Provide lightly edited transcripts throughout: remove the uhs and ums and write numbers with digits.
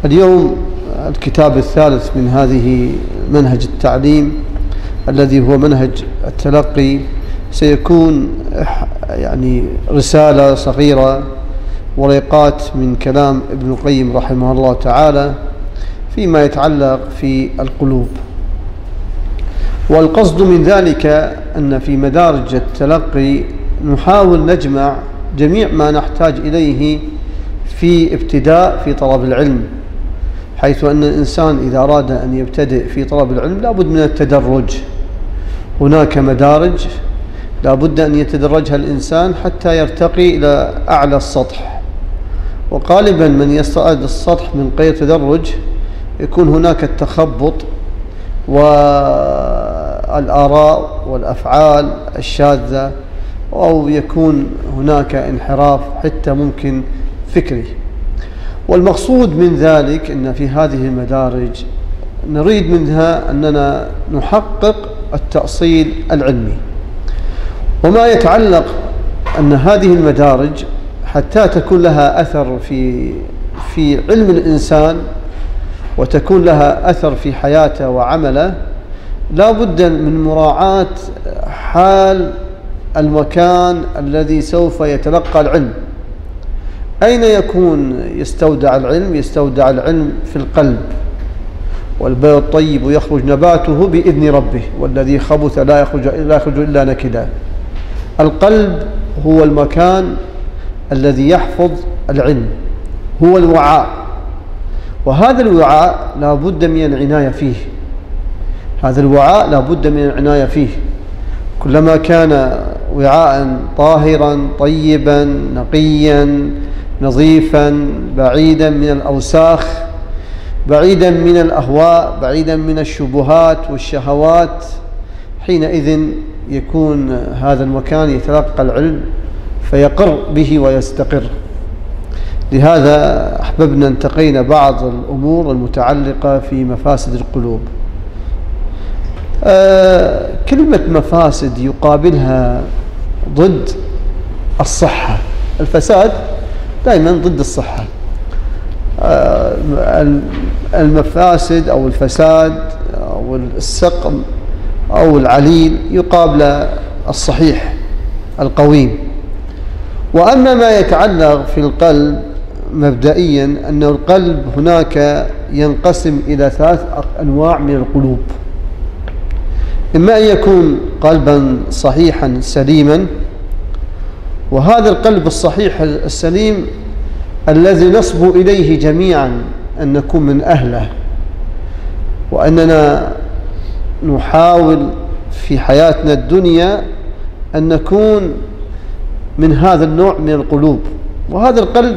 اليوم الكتاب الثالث من هذه منهج التعليم الذي هو منهج التلقي سيكون يعني رسالة صغيرة وريقات من كلام ابن القيم رحمه الله تعالى فيما يتعلق في القلوب. والقصد من ذلك أن في مدارج التلقي نحاول نجمع جميع ما نحتاج إليه في ابتداء في طلب العلم، حيث أن الإنسان إذا أراد أن يبتدئ في طلب العلم لابد من التدرج. هناك مدارج لابد أن يتدرجها الإنسان حتى يرتقي إلى أعلى السطح، وغالبا من يصعد السطح من غير تدرج يكون هناك التخبط والآراء والأفعال الشاذة، أو يكون هناك انحراف حتى ممكن فكري. والمقصود من ذلك أن في هذه المدارج نريد منها أننا نحقق التأصيل العلمي. وما يتعلق أن هذه المدارج حتى تكون لها أثر في علم الإنسان وتكون لها أثر في حياته وعمله، لا بد من مراعاة حال المكان الذي سوف يتلقى العلم. أين يكون يستودع العلم؟ يستودع العلم في القلب، والبيض الطيب يخرج نباته بإذن ربه والذي خبث لا يخرج إلا نكدا. القلب هو المكان الذي يحفظ العلم، هو الوعاء، وهذا الوعاء لا بد من العناية فيه. هذا الوعاء لا بد من العناية فيه. كلما كان وعاء طاهرا طيبا نقيا نظيفا بعيدا من الأوساخ، بعيدا من الأهواء، بعيدا من الشبهات والشهوات، حينئذ يكون هذا المكان يتلقى العلم فيقر به ويستقر. لهذا أحببنا انتقينا بعض الأمور المتعلقة في مفاسد القلوب. كلمة مفاسد يقابلها ضد الصحة. الفساد دائما ضد الصحة. المفاسد أو الفساد أو السقم أو العليل يقابل الصحيح القويم. وأما ما يتعلق في القلب مبدئيا أن القلب هناك ينقسم إلى 3 أنواع من القلوب. إما أن يكون قلبا صحيحا سليما، وهذا القلب الصحيح السليم الذي نصبو إليه جميعا أن نكون من أهله، وأننا نحاول في حياتنا الدنيا أن نكون من هذا النوع من القلوب. وهذا القلب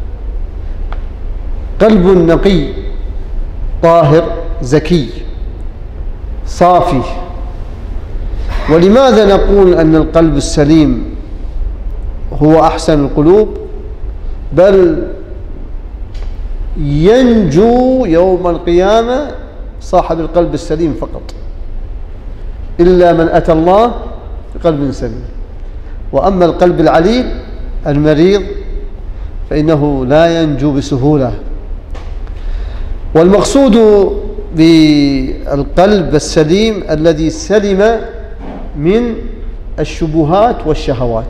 قلب نقي طاهر زكي صافي. ولماذا نقول أن القلب السليم هو أحسن القلوب؟ بل ينجو يوم القيامة صاحب القلب السليم فقط، إلا من أتى الله بقلب سليم. وأما القلب العليل المريض فإنه لا ينجو بسهولة. والمقصود بالقلب السليم الذي سلم من الشبهات والشهوات.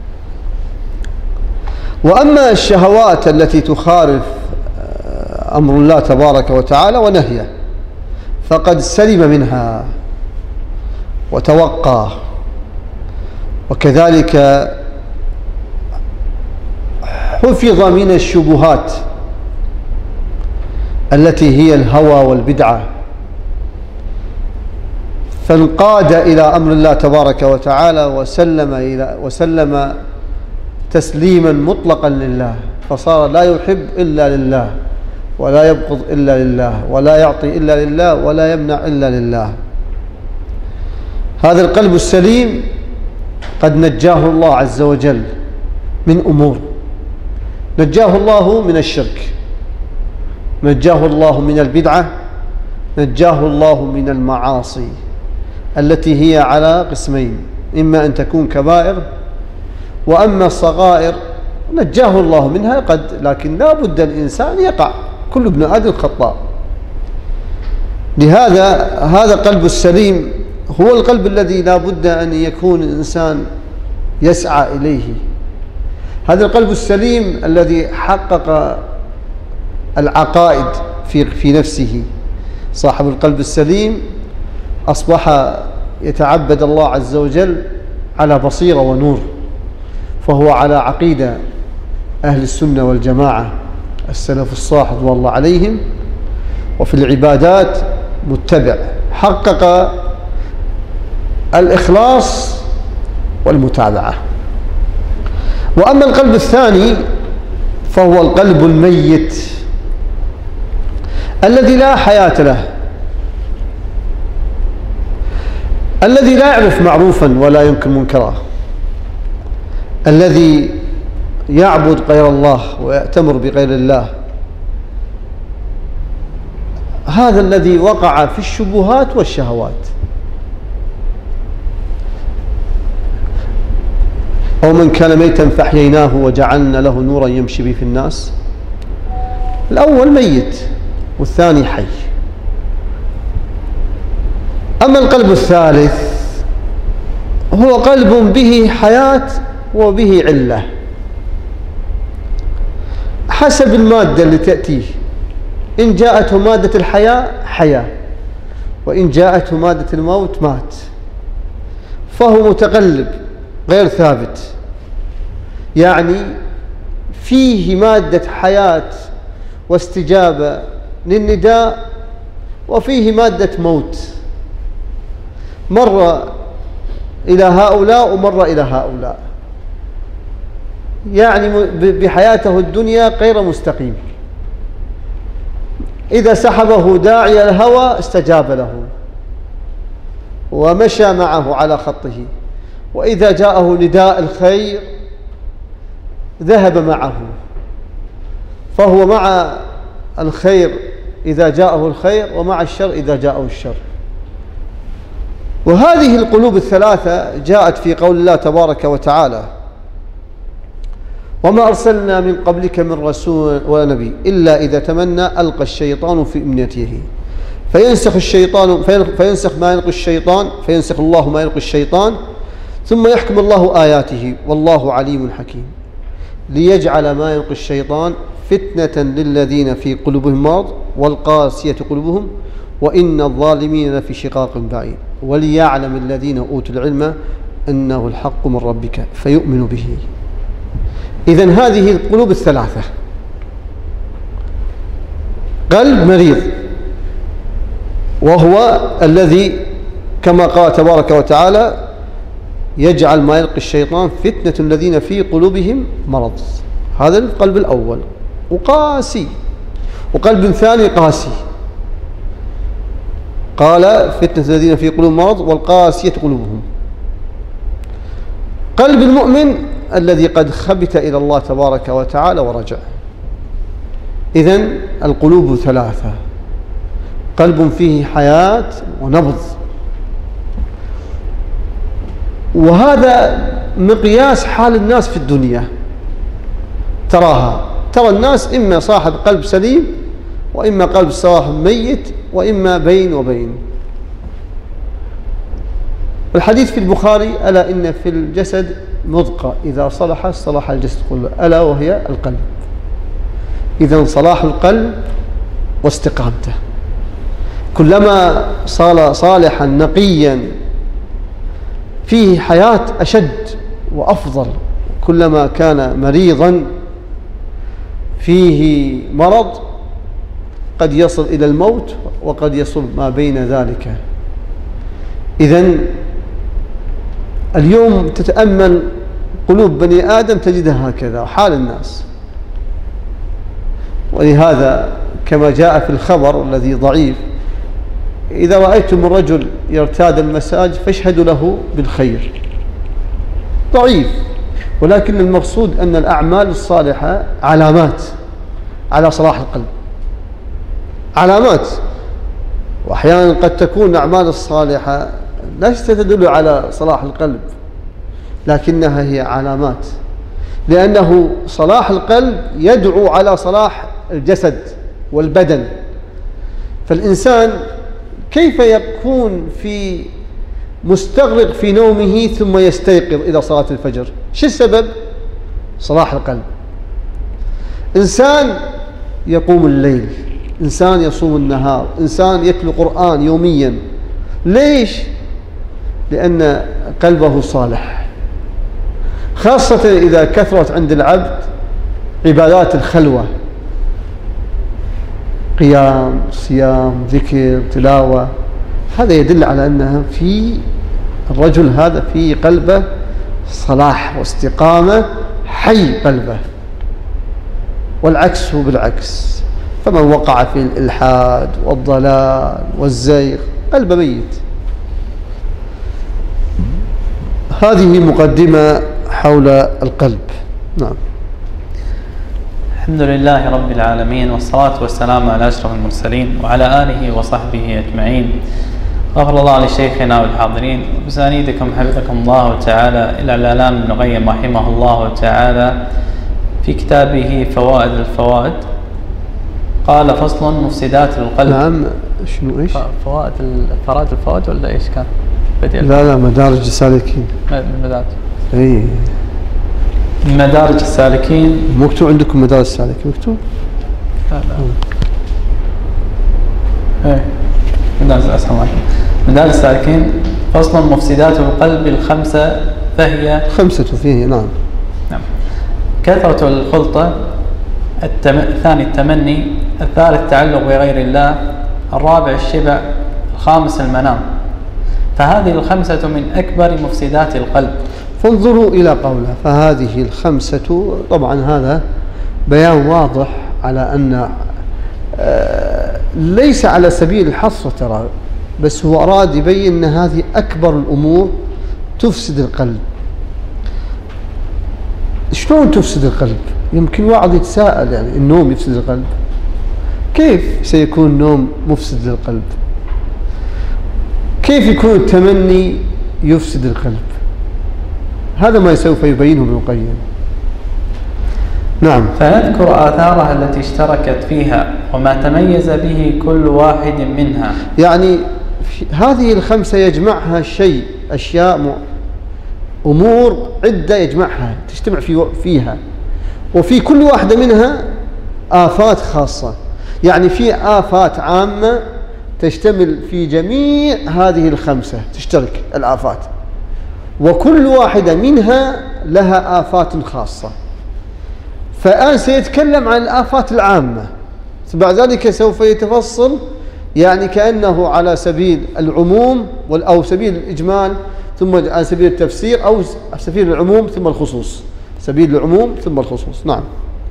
وأما الشهوات التي تخالف أمر الله تبارك وتعالى ونهيه فقد سلم منها وتوقى. وكذلك حفظ من الشبهات التي هي الهوى والبدعة، فانقاد إلى أمر الله تبارك وتعالى وسلم تسليما مطلقا لله، فصار لا يحب إلا لله ولا يبغض إلا لله ولا يعطي إلا لله ولا يمنع إلا لله. هذا القلب السليم قد نجاه الله عز وجل من أمور. نجاه الله من الشرك، نجاه الله من البدعة، نجاه الله من المعاصي التي هي على قسمين، إما أن تكون كبائر، وأما الصغائر نجاه الله منها لكن لا بد الإنسان يقع كل ابن آدم خطاء. لهذا هذا القلب السليم هو القلب الذي لا بد أن يكون الإنسان يسعى إليه. هذا القلب السليم الذي حقق العقائد في نفسه. صاحب القلب السليم أصبح يتعبد الله عز وجل على بصيرة ونور، فهو على عقيدة أهل السنة والجماعة السلف الصالح رضوان الله عليهم، وفي العبادات متبع، حقق الإخلاص والمتابعة. وأما القلب الثاني فهو القلب الميت الذي لا حياة له، الذي لا يعرف معروفا ولا ينكر منكرا، الذي يعبد غير الله ويأتمر بغير الله. هذا الذي وقع في الشبهات والشهوات. أو من كان ميتا فأحييناه وجعلنا له نورا يمشي به في الناس. الأول ميت والثاني حي. أما القلب الثالث هو قلب به حياة وبه علة حسب المادة اللي تأتيه. إن جاءته مادة الحياة حياة، وإن جاءته مادة الموت مات، فهو متقلب غير ثابت. يعني فيه مادة حياة واستجابة للنداء، وفيه مادة موت، مر إلى هؤلاء ومر إلى هؤلاء. يعني بحياته الدنيا غير مستقيم. إذا سحبه داعي الهوى استجاب له ومشى معه على خطه، وإذا جاءه نداء الخير ذهب معه، فهو مع الخير إذا جاءه الخير، ومع الشر إذا جاءه الشر. وهذه القلوب الثلاثة جاءت في قول الله تبارك وتعالى: وما أرسلنا من قبلك من رسول ولا نبي إلا إذا تمنى ألقى الشيطان في أمنيته فينسخ ما يلقي الشيطان، فينسخ الله ما يلقي الشيطان ثم يحكم الله آياته والله عليم حكيم، ليجعل ما يلقي الشيطان فتنة للذين في قلوبهم مرض والقاسية قلوبهم وإن الظالمين لفي شقاق بعيد، وليعلم الذين أوتوا العلم أنه الحق من ربك فيؤمنوا به. إذن هذه القلوب الثلاثة: قلب مريض وهو الذي كما قال تبارك وتعالى: يجعل ما يلقي الشيطان فتنة الذين في قلوبهم مرض. هذا القلب الأول وقاسي. وقلب ثاني قاسي، قال: فتنة الذين في قلوبهم مرض والقاسية قلوبهم. قلب المؤمن الذي قد خبت إلى الله تبارك وتعالى ورجع. إذن القلوب ثلاثة: قلب فيه حياة ونبض. وهذا مقياس حال الناس في الدنيا. ترى الناس إما صاحب قلب سليم، وإما قلب صاحب ميت، وإما بين وبين. الحديث في البخاري: ألا إن في الجسد مضغة إذا صلح صلح الجسد كله، ألا وهي القلب. إذن صلاح القلب واستقامته، كلما صار صالحا نقيا فيه حياة أشد وأفضل، كلما كان مريضا فيه مرض قد يصل إلى الموت وقد يصل ما بين ذلك. إذن اليوم تتأمل قلوب بني آدم تجدها هكذا حال الناس. ولهذا كما جاء في الخبر الذي ضعيف: إذا رأيتم الرجل يرتاد المساج فاشهدوا له بالخير. ضعيف، ولكن المقصود أن الأعمال الصالحة علامات على صلاح القلب، علامات. وأحيانا قد تكون الأعمال الصالحة ليست تدل على صلاح القلب، لكنها هي علامات، لأنه صلاح القلب يدعو على صلاح الجسد والبدن. فالإنسان كيف يكون في مستغرق في نومه ثم يستيقظ إلى صلاة الفجر؟ شو السبب؟ صلاح القلب. إنسان يقوم الليل، إنسان يصوم النهار، إنسان يتلو قرآن يوميا. ليش؟ لأن قلبه صالح، خاصة إذا كثرت عند العبد عبادات الخلوة، قيام، صيام، ذكر، تلاوة. هذا يدل على أنها في الرجل هذا في قلبه صلاح واستقامة، حي قلبه. والعكس هو بالعكس، فمن وقع في الإلحاد والضلال والزيغ قلبه ميت. هذه مقدمة حول القلب. نعم. الحمد لله رب العالمين، والصلاة والسلام على أشرف المرسلين وعلى آله وصحبه أجمعين. غفر الله لشيخنا والحاضرين. بسانيدكم حفظكم الله تعالى إلى العلامة ابن القيم رحمه الله تعالى في كتابه فوائد الفوائد قال: فصل مفسدات القلب. نعم. شنو ايش؟ فرائد الفوائد ولا ايش كان؟ لا مدارج السالكين. مدارج. اي مدارج السالكين. مكتوب عندكم مدارج السالكين مكتوب؟ لا. ايه مدارج السالكين. فصل مفسدات القلب الخمسة، فهي 5 فيه. نعم. كثرة الخلطة، الثاني التمني، الثالث التعلق بغير الله، الرابع الشبع، الخامس المنام. فهذه 5 من أكبر مفسدات القلب. فانظروا إلى قوله فهذه 5. طبعا هذا بيان واضح على أن ليس على سبيل الحصر ترى، بس هو أراد يبين أن هذه أكبر الأمور تفسد القلب. شلون تفسد القلب؟ يمكن واحد يتساءل، يعني النوم يفسد القلب؟ كيف سيكون النوم مفسد للقلب؟ كيف يكون التمني يفسد القلب؟ هذا ما سوف يبينه ابن القيم. نعم. فنذكر آثارها التي اشتركت فيها وما تميز به كل واحد منها. يعني هذه 5 يجمعها شيء، أشياء، أمور عدة يجمعها، تجتمع فيها، وفي كل واحدة منها آفات خاصة. يعني في آفات عامة تشتمل في جميع هذه 5، تشترك الآفات، وكل واحدة منها لها آفات خاصة. فالآن سيتكلم عن الآفات العامة، بعد ذلك سوف يتفصل، يعني كأنه على سبيل العموم أو سبيل الإجمال، ثم على سبيل التفسير، أو سبيل العموم ثم الخصوص، سبيل العموم ثم الخصوص. نعم.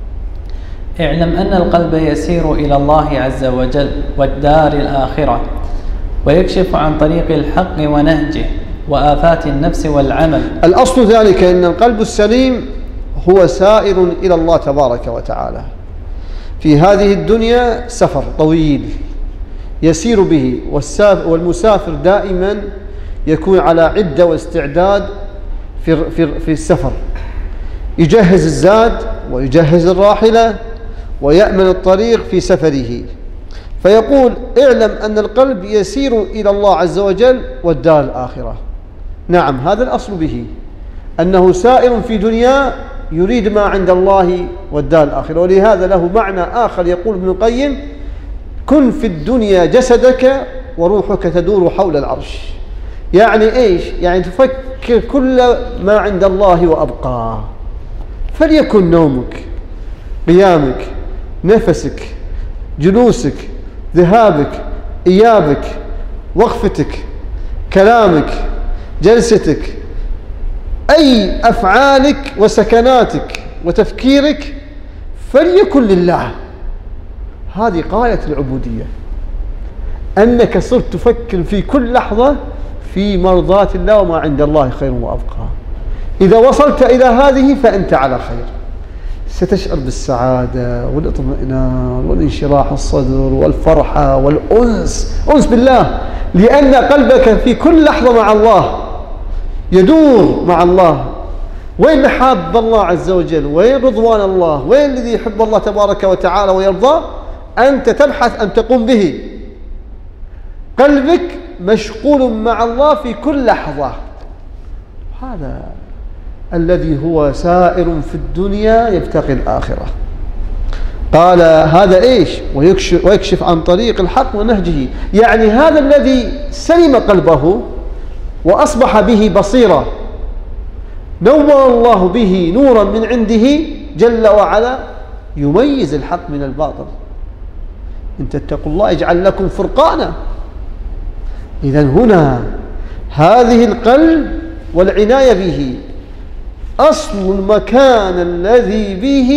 اعلم أن القلب يسير إلى الله عز وجل والدار الآخرة، ويكشف عن طريق الحق ونهجه وآفات النفس والعمل. الأصل ذلك أن القلب السليم هو سائر إلى الله تبارك وتعالى. في هذه الدنيا سفر طويل يسير به، والمسافر دائما يكون على عدة واستعداد في السفر، يجهز الزاد ويجهز الراحلة ويأمن الطريق في سفره. فيقول: اعلم أن القلب يسير إلى الله عز وجل والدار الآخرة. نعم، هذا الأصل به، أنه سائر في دنيا يريد ما عند الله والدار الآخرة. ولهذا له معنى آخر، يقول ابن القيم: كن في الدنيا جسدك وروحك تدور حول العرش. يعني إيش؟ يعني تفكر كل ما عند الله وأبقى. فليكن نومك، قيامك، نفسك، جلوسك، ذهابك، إيابك، وقفتك، كلامك، جلستك، أي أفعالك وسكناتك وتفكيرك فليكن لله. هذه غاية العبودية، أنك صرت تفكر في كل لحظة في مرضاة الله وما عند الله خير وأبقى. إذا وصلت إلى هذه فأنت على خير، ستشعر بالسعادة والاطمئنان والانشراح الصدر والفرحة والأنس، أنس بالله، لأن قلبك في كل لحظة مع الله، يدور مع الله. وين حاب الله عز وجل؟ وين رضوان الله؟ وين الذي يحب الله تبارك وتعالى ويرضاه؟ أنت تبحث أن تقوم به، قلبك مشغول مع الله في كل لحظة. هذا الذي هو سائر في الدنيا يبتغي الآخرة. قال هذا إيش؟ ويكشف عن طريق الحق ونهجه، يعني هذا الذي سلم قلبه وأصبح به بصيرة، نور الله به نورا من عنده جل وعلا يميز الحق من الباطل. إن تتقوا الله يجعل لكم فرقانا. إذن هنا هذه القلب والعناية به أصل المكان الذي به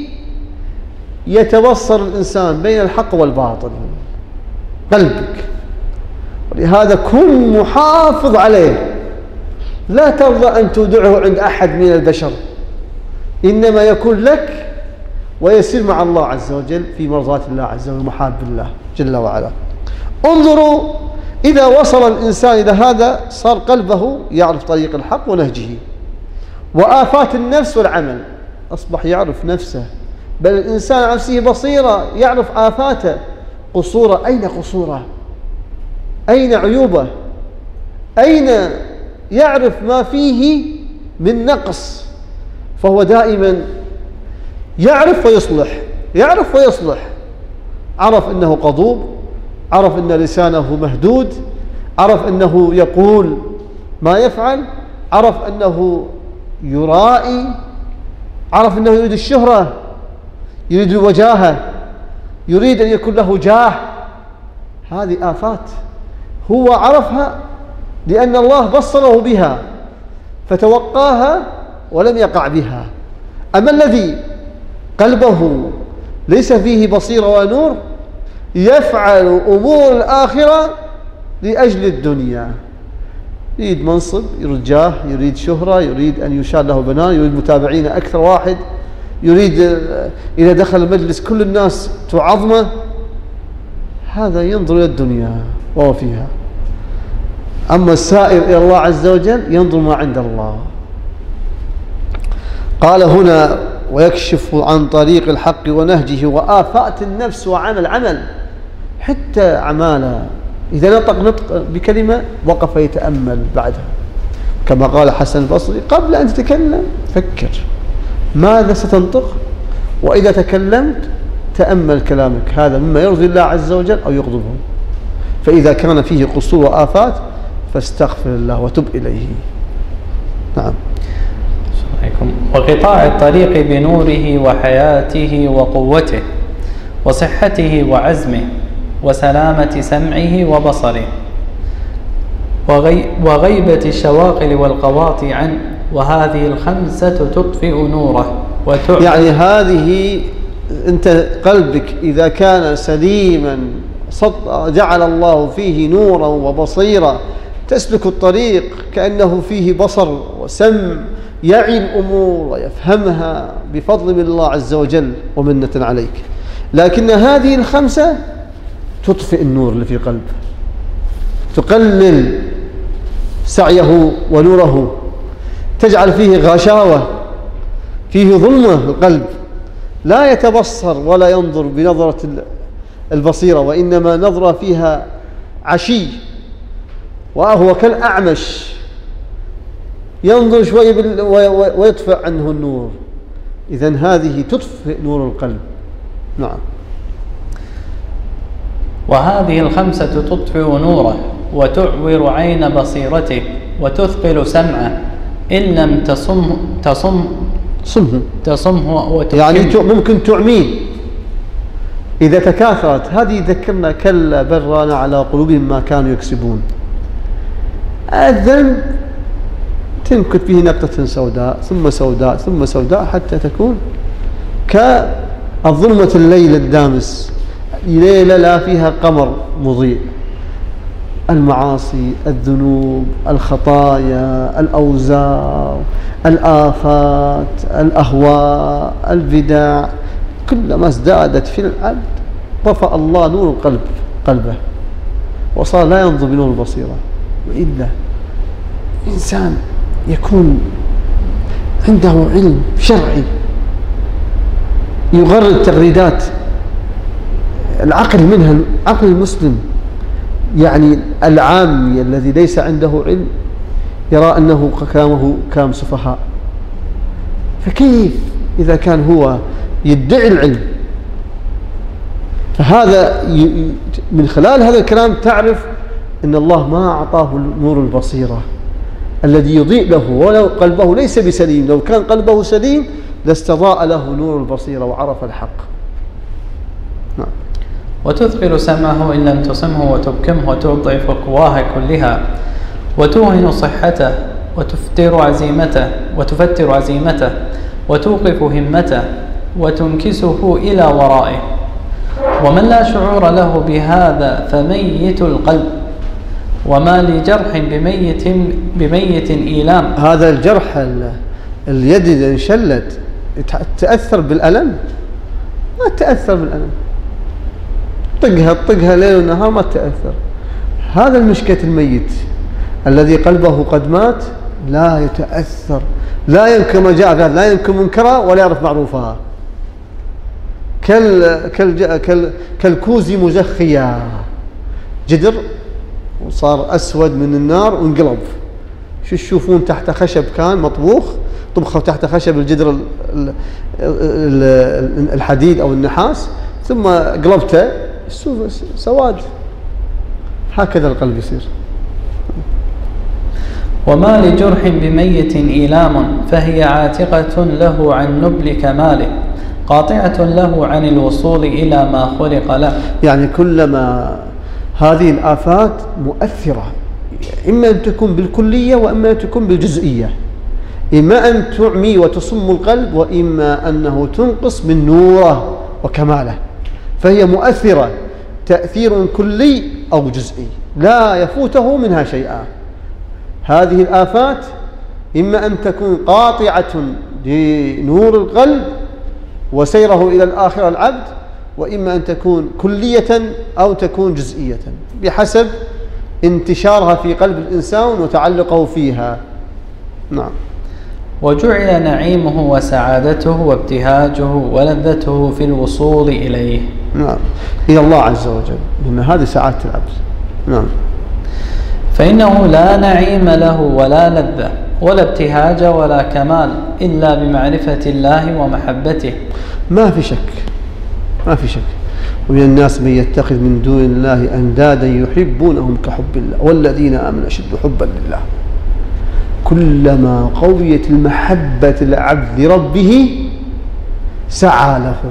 يتبصر الإنسان بين الحق والباطل، قلبك. ولهذا كن محافظ عليه، لا ترضى أن تودعه عند أحد من البشر، إنما يكون لك ويسير مع الله عز وجل في مرضاة الله عز وجل ومحاب الله جل وعلا. انظروا إذا وصل الإنسان إلى هذا صار قلبه يعرف طريق الحق ونهجه وآفات النفس والعمل، أصبح يعرف نفسه، بل الإنسان عن نفسه بصيرة، يعرف آفاته، قصوره، أين قصوره، أين عيوبه، أين يعرف ما فيه من نقص، فهو دائما يعرف ويصلح، يعرف ويصلح. عرف أنه غضوب، عرف أن لسانه مهدود، عرف أنه يقول ما يفعل، عرف أنه يرائي، عرف أنه يريد الشهرة، يريد الوجاهة، يريد أن يكون له جاه. هذه آفات هو عرفها لأن الله بصره بها فتوقاها ولم يقع بها. أما الذي قلبه ليس فيه بصيرة ونور يفعل أمور الآخرة لأجل الدنيا، يريد منصب، يريد جاه، يريد شهرة، يريد أن يشار له بنان، يريد متابعين أكثر واحد، يريد إذا دخل المجلس كل الناس تعظمه. هذا ينظر إلى الدنيا وهو فيها. أما السائر إلى الله عز وجل ينظر ما عند الله. قال هنا ويكشف عن طريق الحق ونهجه وآفات النفس وعمل عمل، حتى أعماله إذا نطق بكلمة وقف يتأمل بعدها، كما قال حسن البصري قبل أن تتكلم فكر ماذا ستنطق، وإذا تكلمت تأمل كلامك، هذا مما يرضي الله عز وجل أو يغضبه، فإذا كان فيه قصور وآفات فاستغفر الله وتب إليه. نعم. وقطاع الطريق بنوره وحياته وقوته وصحته وعزمه وسلامة سمعه وبصره وغيبة الشواغل والقواطع عنه، وهذه الخمسة تطفئ نوره يعني هذه أنت قلبك إذا كان سليما جعل الله فيه نورا وبصيرا، تسلك الطريق كأنه فيه بصر وسمع، يعي الأمور ويفهمها بفضل من الله عز وجل ومنة عليك. لكن هذه الخمسة تطفئ النور اللي في قلبه، تقلل سعيه ونوره، تجعل فيه غشاوة، فيه ظلمة القلب، لا يتبصر ولا ينظر بنظرة البصيرة، وإنما نظرة فيها عشي، وهو كالأعمش ينظر شوي ويطفئ عنه النور. إذن هذه تطفئ نور القلب. نعم. وهذه الخمسة تطفئ نوره وتعور عين بصيرته وتثقل سمعه إن لم تصمه يعني ممكن تعميه إذا تكاثرت. هذه ذكرنا كلا بران على قلوبهم ما كانوا يكسبون. الذنب تنكت فيه نقطة سوداء ثم سوداء ثم سوداء حتى تكون كالظلمة الليل الدامس، ليلة لا فيها قمر مضيء. المعاصي، الذنوب، الخطايا، الأوزار، الآفات، الأهواء، البدع، كلما ازدادت في العبد طفأ الله نور قلبه وصار لا ينظر بنور البصيرة. وإلا إنسان يكون عنده علم شرعي يغرد تغريدات العقل منها عقل المسلم، يعني العامي الذي ليس عنده علم يرى أنه كلامه كلام سفهاء، فكيف إذا كان هو يدعي العلم؟ فهذا من خلال هذا الكلام تعرف أن الله ما أعطاه نور البصيرة الذي يضيء له، ولو قلبه ليس بسليم، لو كان قلبه سليم لاستضاء له نور البصيرة وعرف الحق. نعم. وتثقل سمعه إن لم تصمه وتبكمه وتضعف قواه كلها وتوهن صحته وتفتر عزيمته وتوقف همته وتنكسه إلى ورائه. ومن لا شعور له بهذا فميت القلب، وما لجرح بميت إيلام. هذا الجرح اليد إذا انشلت تأثر بالألم؟ ما تأثر بالألم، طقها ليل ونهار ما تأثر. هذا المشكلة الميت الذي قلبه قد مات لا يتأثر، لا يمكن ما جاء قال لا يمكن منكرها ولا يعرف معروفها، كالكوز مزخية، جدر وصار أسود من النار وانقلب. شو تشوفون تحت خشب كان مطبوخ، طبخه تحت خشب الجدر الحديد أو النحاس، ثم قلبته سواد. هكذا القلب يصير. وما لجرح بميت إيلام، فهي عاتقة له عن نبل كماله، قاطعة له عن الوصول إلى ما خلق له. يعني كلما هذه الآفات مؤثرة، إما أن تكون بالكلية وإما أن تكون بالجزئية، إما أن تعمي وتصم القلب وإما أنه تنقص من نوره وكماله، فهي مؤثرة تأثير كلي أو جزئي لا يفوته منها شيئا. هذه الآفات إما أن تكون قاطعة لنور القلب وسيره إلى الآخرة العبد، وإما أن تكون كلية أو تكون جزئية بحسب انتشارها في قلب الإنسان وتعلقه فيها. نعم. وجعل نعيمه وسعادته وابتهاجه ولذته في الوصول إليه. نعم، إلى الله عز وجل، لأن هذه سعادة العبد. نعم. فإنه لا نعيم له ولا لذة ولا ابتهاج ولا كمال إلا بمعرفة الله ومحبته. ما في شك، ما في شك. ومن الناس من يتخذ من دون الله أندادا يحبونهم كحب الله والذين آمنوا أشد حبا لله. كلما قويت المحبة العبد لربه سعى له،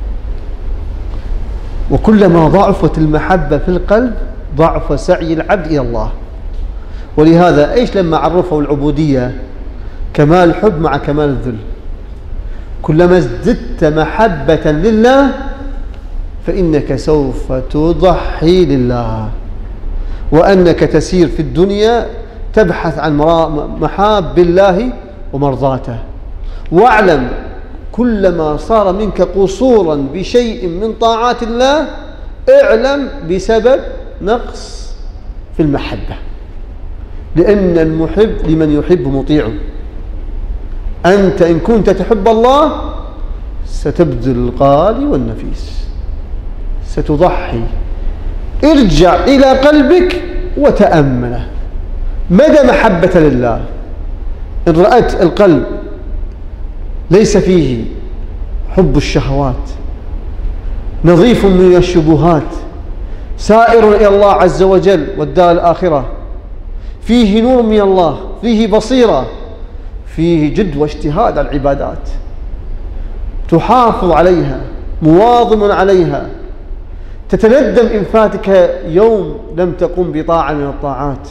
وكلما ضعفت المحبة في القلب ضعف سعي العبد إلى الله. ولهذا إيش لما عرفوا العبودية؟ كمال الحب مع كمال الذل. كلما ازددت محبة لله فإنك سوف تضحي لله، وأنك تسير في الدنيا تبحث عن محاب الله ومرضاته. واعلم كلما صار منك قصورا بشيء من طاعات الله اعلم بسبب نقص في المحبة، لأن المحب لمن يحب مطيع. أنت إن كنت تحب الله ستبذل الغالي والنفيس، ستضحي. ارجع إلى قلبك وتأمله مدى محبة لله. إن رأيت القلب ليس فيه حب الشهوات، نظيف من الشبهات، سائر إلى الله عز وجل والدار الآخرة، فيه نور من الله، فيه بصيرة، فيه جد واجتهاد على العبادات، تحافظ عليها، مواظب عليها، تتندم إن فاتك يوم لم تقم بطاعة من الطاعات،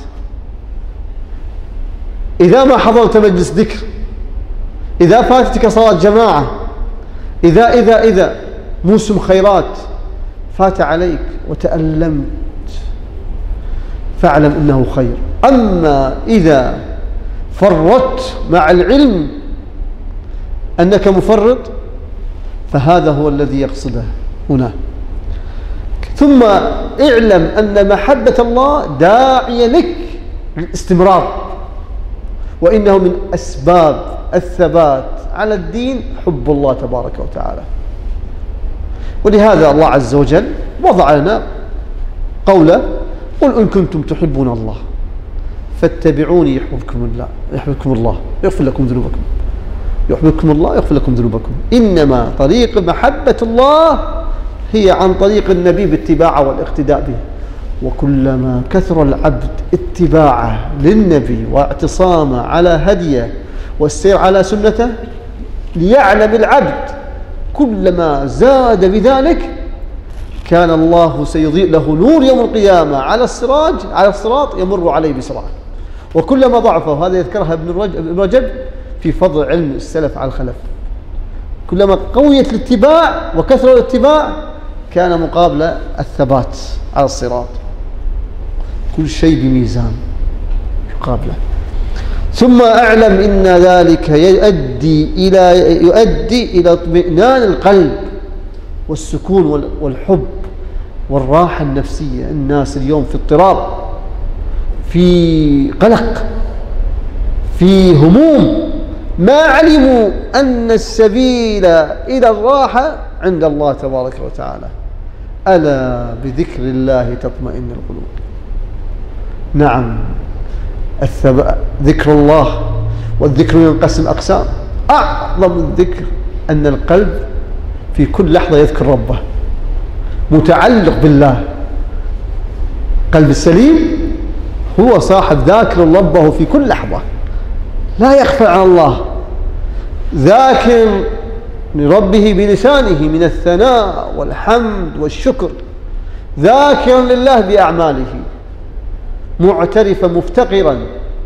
إذا ما حضرت مجلس ذكر، إذا فاتتك صلاة جماعة، إذا موسم خيرات فات عليك وتألمت، فاعلم أنه خير. أما إذا فرطت مع العلم أنك مفرط فهذا هو الذي يقصده هنا. ثم اعلم أن محبة الله داعية لك للاستمرار، وإنه من أسباب الثبات على الدين حب الله تبارك وتعالى. ولهذا الله عز وجل وضع لنا قوله: قل إن كنتم تحبون الله فاتبعوني يحببكم الله يغفر لكم ذنوبكم، يحببكم الله يغفر لكم ذنوبكم. إنما طريق محبة الله هي عن طريق النبي باتباعه والاقتداء به. وكلما كثر العبد اتباعه للنبي واعتصامه على هديه والسير على سنته ليعلم العبد، كلما زاد بذلك كان الله سيضيء له نور يوم القيامة على الصراط يمر عليه بسرعة. وكلما ضعف، وهذا يذكرها ابن رجب في فضل علم السلف على الخلف، كلما قويت الاتباع وكثر الاتباع كان مقابل الثبات على الصراط. كل شيء بميزان يقابله. ثم أعلم إن ذلك يؤدي إلى اطمئنان القلب والسكون والحب والراحة النفسية. الناس اليوم في اضطراب، في قلق، في هموم، ما علموا أن السبيل إلى الراحة عند الله تبارك وتعالى. ألا بذكر الله تطمئن القلوب. نعم، ذكر الله، والذكر ينقسم أقسام. أعظم الذكر أن القلب في كل لحظة يذكر ربه، متعلق بالله. قلب السليم هو صاحب ذاكر ربه في كل لحظة، لا يخفى عن الله، ذاكر لربه بلسانه من الثناء والحمد والشكر، ذاكر لله بأعماله، معترفا مفتقرا،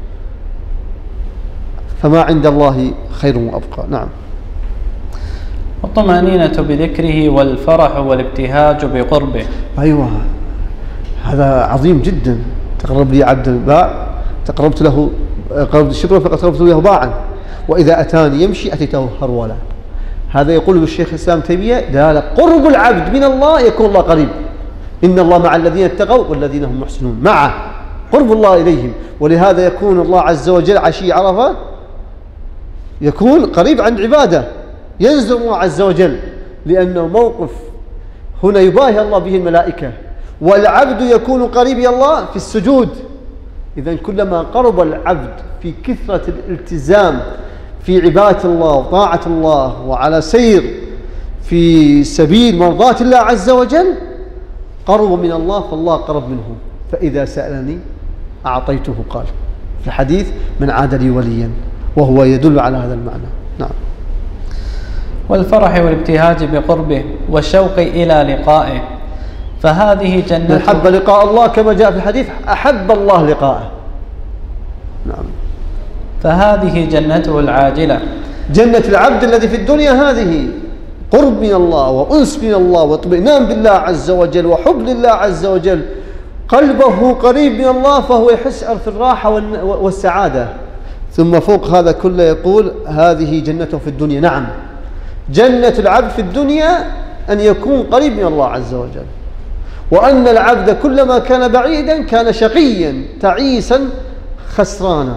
فما عند الله خير وأبقى. نعم. والطمأنينة بذكره والفرح والابتهاج بقربه. أيوة، هذا عظيم جدا. تقرب لي عبد باع، تقربت له قربت شبرا فقربت له باعا، وإذا أتاني يمشي أتيته هرولا. هذا يقوله الشيخ الإسلام تيمية دلالة قرب العبد من الله يكون الله قريب. إن الله مع الذين اتقوا والذين هم محسنون، معه قرب الله إليهم. ولهذا يكون الله عز وجل عشي عرفة يكون قريب عند عباده، ينزل الله عز وجل، لأنه موقف هنا يباهي الله به الملائكة، والعبد يكون قريب إلى الله في السجود. إذن كلما قرب العبد في كثرة الالتزام في عبادة الله وطاعة الله وعلى سير في سبيل مرضاة الله عز وجل قرب من الله، فالله قرب منه. فإذا سألني أعطيته، قال في الحديث: من عاد لي وليا، وهو يدل على هذا المعنى. نعم. والفرح والابتهاج بقربه والشوق إلى لقائه، فهذه جنة. من أحب لقاء الله كما جاء في الحديث أحب الله لقاءه. نعم. فهذه جنته العاجلة، جنة العبد الذي في الدنيا هذه قرب من الله وأنس من الله واطمئنان بالله عز وجل وحب لله عز وجل. قلبه قريب من الله فهو يحس في الراحة والسعادة. ثم فوق هذا كله يقول: هذه جنته في الدنيا. نعم، جنة العبد في الدنيا أن يكون قريب من الله عز وجل، وأن العبد كلما كان بعيدا كان شقيا تعيسا خسرانا،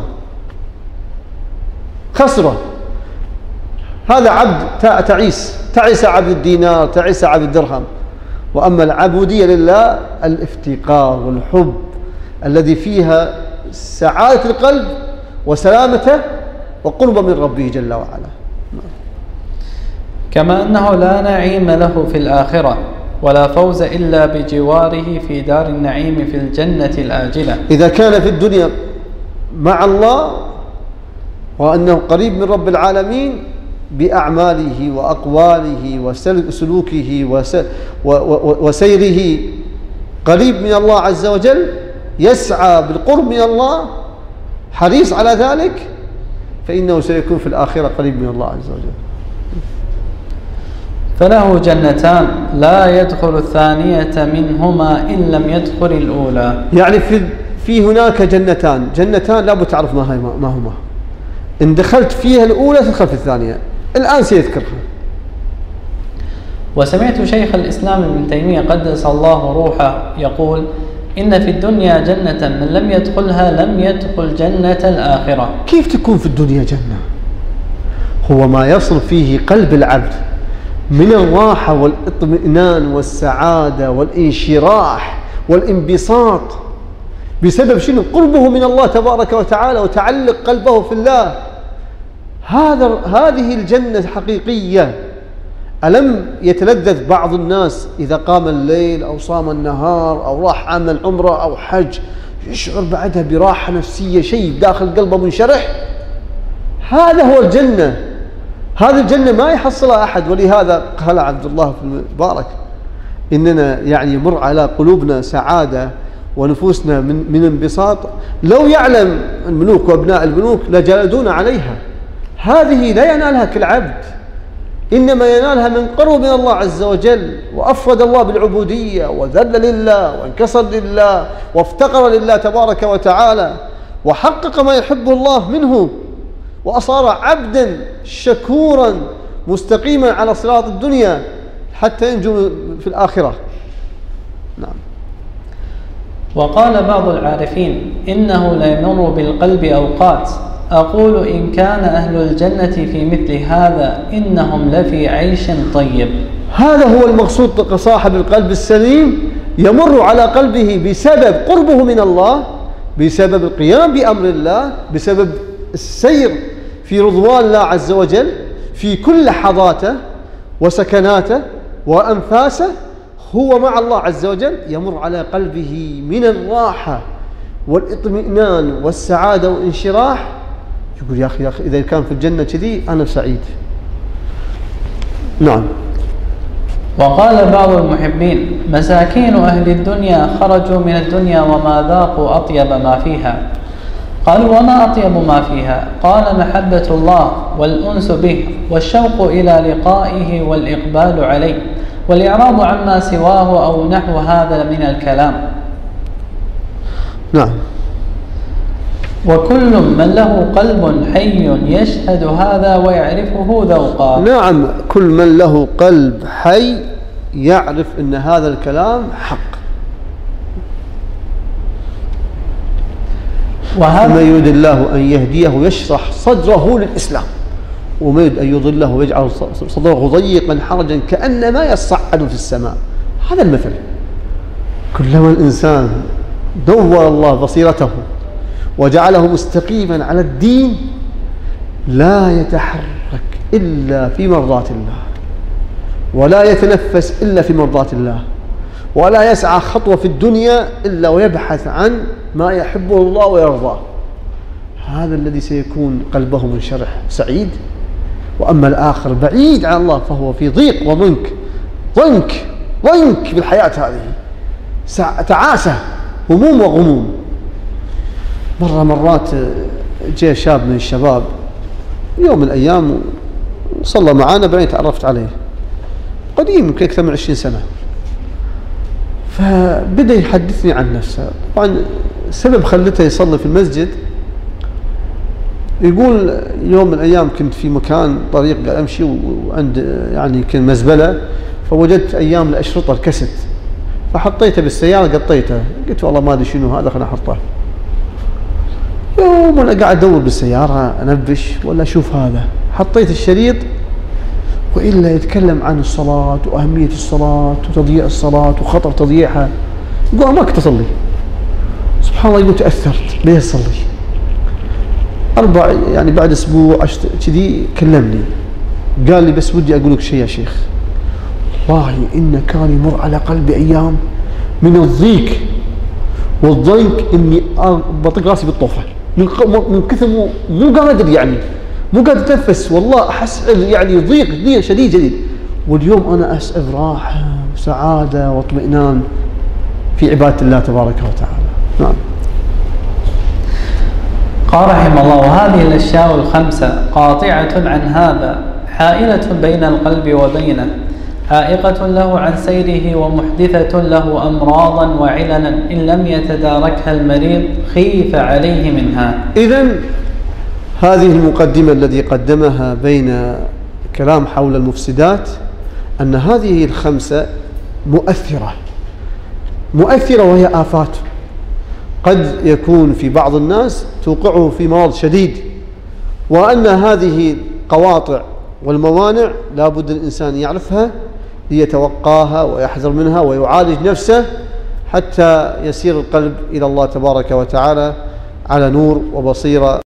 خسرة. هذا عبد تعيس عبد الدينار، تعيس عبد الدرهم. وأما العبودية لله الافتقار والحب الذي فيها سعادة القلب وسلامته وقرب من ربه جل وعلا. كما أنه لا نعيم له في الآخرة ولا فوز إلا بجواره في دار النعيم في الجنة الآجلة. إذا كان في الدنيا مع الله وأنه قريب من رب العالمين بأعماله وأقواله وسلوكه وسيره قريب من الله عز وجل، يسعى بالقرب من الله، حريص على ذلك، فإنه سيكون في الآخرة قريب من الله عز وجل. فله جنتان لا يدخل الثانية منهما إن لم يدخل الأولى. يعني في هناك جنتان لابد تعرف ما هما. إن دخلت فيها الأولى تدخل في الثانية. الآن سيذكرها. وسمعت شيخ الإسلام ابن تيمية قدس الله روحه يقول: إن في الدنيا جنة من لم يدخلها لم يدخل جنة الآخرة. كيف تكون في الدنيا جنة؟ هو ما يصل فيه قلب العبد من الراحة والاطمئنان والسعادة والانشراح والانبساط بسبب شنو؟ قربه من الله تبارك وتعالى وتعلق قلبه في الله. هذه الجنة الحقيقية. ألم يتلذذ بعض الناس إذا قام الليل أو صام النهار أو راح عمل عمرة أو حج يشعر بعدها براحة نفسية، شيء داخل قلبه منشرح؟ هذا هو الجنة. هذه الجنة ما يحصلها أحد. ولهذا قال عبد الله بن المبارك إننا يعني يمر على قلوبنا سعادة ونفوسنا من انبساط لو يعلم الملوك وابناء الملوك لجلدون عليها. هذه لا ينالها كل عبد، إنما ينالها من قرب من الله عز وجل، وأفرد الله بالعبودية وذل لله وانكسر لله وافتقر لله تبارك وتعالى وحقق ما يحبه الله منه، وأصار عبدا شكورا مستقيما على صراط الدنيا حتى ينجو في الآخرة. نعم. وقال بعض العارفين إنه لا يمر بالقلب أوقات أقول إن كان أهل الجنة في مثل هذا إنهم لفي عيش طيب. هذا هو المقصود. صاحب القلب السليم يمر على قلبه بسبب قربه من الله، بسبب القيام بأمر الله، بسبب السير في رضوان الله عز وجل في كل لحظاته وسكناته وأنفاسه، هو مع الله عز وجل، يمر على قلبه من الراحة والاطمئنان والسعادة والانشراح. يقول يا أخي إذا كان في الجنة كذي أنا سعيد. نعم. وقال بعض المحبين مساكين أهل الدنيا خرجوا من الدنيا وما ذاقوا أطيب ما فيها. قالوا وما أطيب ما فيها؟ قال محبة الله والأنس به والشوق إلى لقائه والإقبال عليه والإعراض عما سواه أو نحو هذا من الكلام. نعم. وكل من له قلب حي يشهد هذا ويعرفه ذوقا. نعم، كل من له قلب حي يعرف أن هذا الكلام حق. وما يريد الله أن يهديه يشرح صدره للإسلام، وما يريد أن يضله ويجعل صدره ضيقا حرجا كأنما يصعد في السماء. هذا المثل. كلما الإنسان نور الله بصيرته وجعله مستقيما على الدين لا يتحرك إلا في مرضاة الله، ولا يتنفس إلا في مرضاة الله، ولا يسعى خطوة في الدنيا إلا ويبحث عن ما يحبه الله ويرضاه. هذا الذي سيكون قلبه منشرح سعيد. وأما الآخر بعيد عن الله فهو في ضيق ضنك بالحياة هذه، تعاسة، هموم وغموم. مرات جاء شاب من الشباب يوم من الأيام صلى معانا، بعدين تعرفت عليه قديم يمكن أكثر من 20 سنة، فبدأ يحدثني عن نفسه. طبعا سبب خلته يصلي في المسجد، يقول يوم من الأيام كنت في مكان طريق أمشي وعند يعني كان مزبلة، فوجدت أيام الأشرطة الكست فحطيته بالسيارة قطيته. قلت والله ما أدري شنو هذا، خلنا أحطه. يوم أنا قاعد أدور بالسيارة أنبش ولا أشوف هذا، حطيت الشريط وإلا يتكلم عن الصلاة وأهمية الصلاة وتضييع الصلاة وخطر تضييعها. يقول ما كنت أصلي. سبحان الله، يقول تأثرت ليه أصلي. يعني بعد أسبوع كذي كلمني قال لي بس ودي أقول لك شيء يا شيخ، والله إن كان يمر على قلبي أيام من الضيق والضنك إني بطق راسي بالطوفة من كثر مو قادر، يعني مو قادر أتنفس، والله أحس يعني ضيق شديد. واليوم أنا أسأل راحة وسعادة واطمئنان في عبادة الله تبارك وتعالى. نعم. قال رحمه الله وهذه الأشياء الخمسة قاطعة عن هذا، حائلة بين القلب وبينه، عائقة له عن سيره، ومحدثة له أمراضا وعللا إن لم يتداركها المريض خيف عليه منها. إذن هذه المقدمة الذي قدمها بين كلام حول المفسدات، أن هذه الخمسة مؤثرة وهي آفات قد يكون في بعض الناس توقعه في مرض شديد، وأن هذه قواطع والموانع لا بد الإنسان يعرفها ليتوقاها ويحذر منها ويعالج نفسه حتى يسير القلب إلى الله تبارك وتعالى على نور وبصيرة.